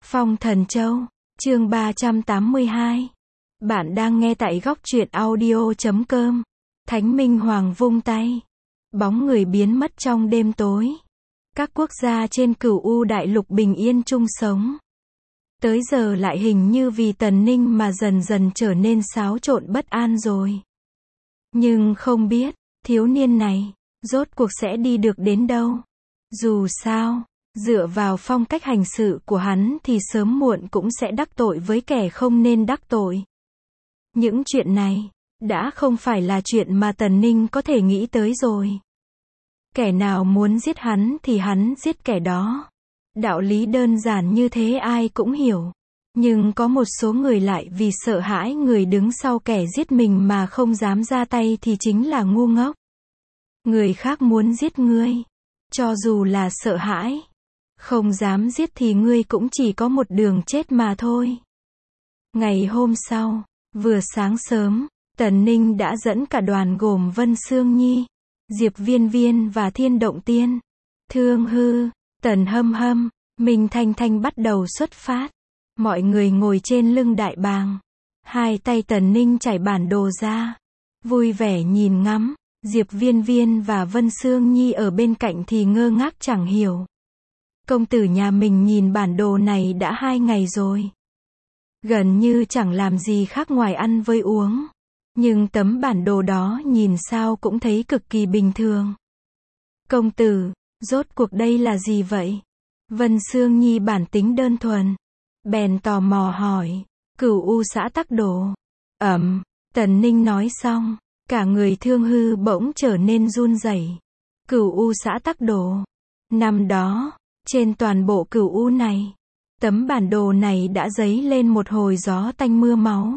Phong Thần Châu, chương 382. Bạn đang nghe tại góc truyện audio.com. Thánh Minh Hoàng vung tay. Bóng người biến mất trong đêm tối. Các quốc gia trên Cửu U Đại Lục bình yên chung sống. Tới giờ lại hình như vì Tần Ninh mà dần dần trở nên xáo trộn bất an rồi. Nhưng không biết, thiếu niên này, rốt cuộc sẽ đi được đến đâu. Dù sao, dựa vào phong cách hành sự của hắn thì sớm muộn cũng sẽ đắc tội với kẻ không nên đắc tội. Những chuyện này, đã không phải là chuyện mà Tần Ninh có thể nghĩ tới rồi. Kẻ nào muốn giết hắn thì hắn giết kẻ đó. Đạo lý đơn giản như thế ai cũng hiểu. Nhưng có một số người lại vì sợ hãi người đứng sau kẻ giết mình mà không dám ra tay thì chính là ngu ngốc. Người khác muốn giết ngươi, cho dù là sợ hãi, không dám giết thì ngươi cũng chỉ có một đường chết mà thôi. Ngày hôm sau, vừa sáng sớm, Tần Ninh đã dẫn cả đoàn gồm Vân Sương Nhi, Diệp Viên Viên và Thiên Động Tiên, Thương Hư, Tần Hâm Hâm, Minh Thanh Thanh bắt đầu xuất phát. Mọi người ngồi trên lưng đại bàng. Hai tay Tần Ninh trải bản đồ ra, vui vẻ nhìn ngắm. Diệp Viên Viên và Vân Sương Nhi ở bên cạnh thì ngơ ngác chẳng hiểu. Công tử nhà mình nhìn bản đồ này đã 2 ngày rồi. Gần như chẳng làm gì khác ngoài ăn với uống. Nhưng tấm bản đồ đó nhìn sao cũng thấy cực kỳ bình thường. Công tử, rốt cuộc đây là gì vậy? Vân Sương Nhi bản tính đơn thuần, bèn tò mò hỏi. Cửu U xã tắc đồ. Tần Ninh nói xong, cả người Thương Hư bỗng trở nên run rẩy. Cửu U xã tắc đồ. Năm đó, trên toàn bộ Cửu U này, tấm bản đồ này đã dấy lên một hồi gió tanh mưa máu.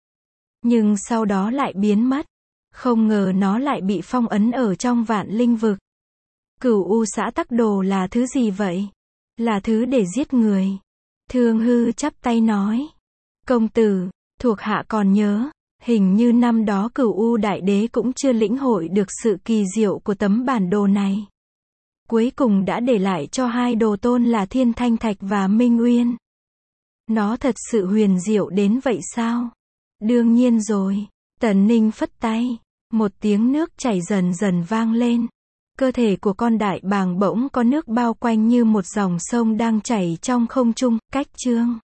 Nhưng sau đó lại biến mất. Không ngờ nó lại bị phong ấn ở trong Vạn Linh Vực. Cửu U xã tắc đồ là thứ gì vậy? Là thứ để giết người. Thương Hư chắp tay nói. Công tử, thuộc hạ còn nhớ, hình như năm đó Cửu U Đại Đế cũng chưa lĩnh hội được sự kỳ diệu của tấm bản đồ này. Cuối cùng đã để lại cho hai đồ tôn là Thiên Thanh Thạch và Minh Uyên. Nó thật sự huyền diệu đến vậy sao? Đương nhiên rồi. Tần Ninh phất tay. Một tiếng nước chảy dần dần vang lên. Cơ thể của con đại bàng bỗng có nước bao quanh như một dòng sông đang chảy trong không trung, cách chương.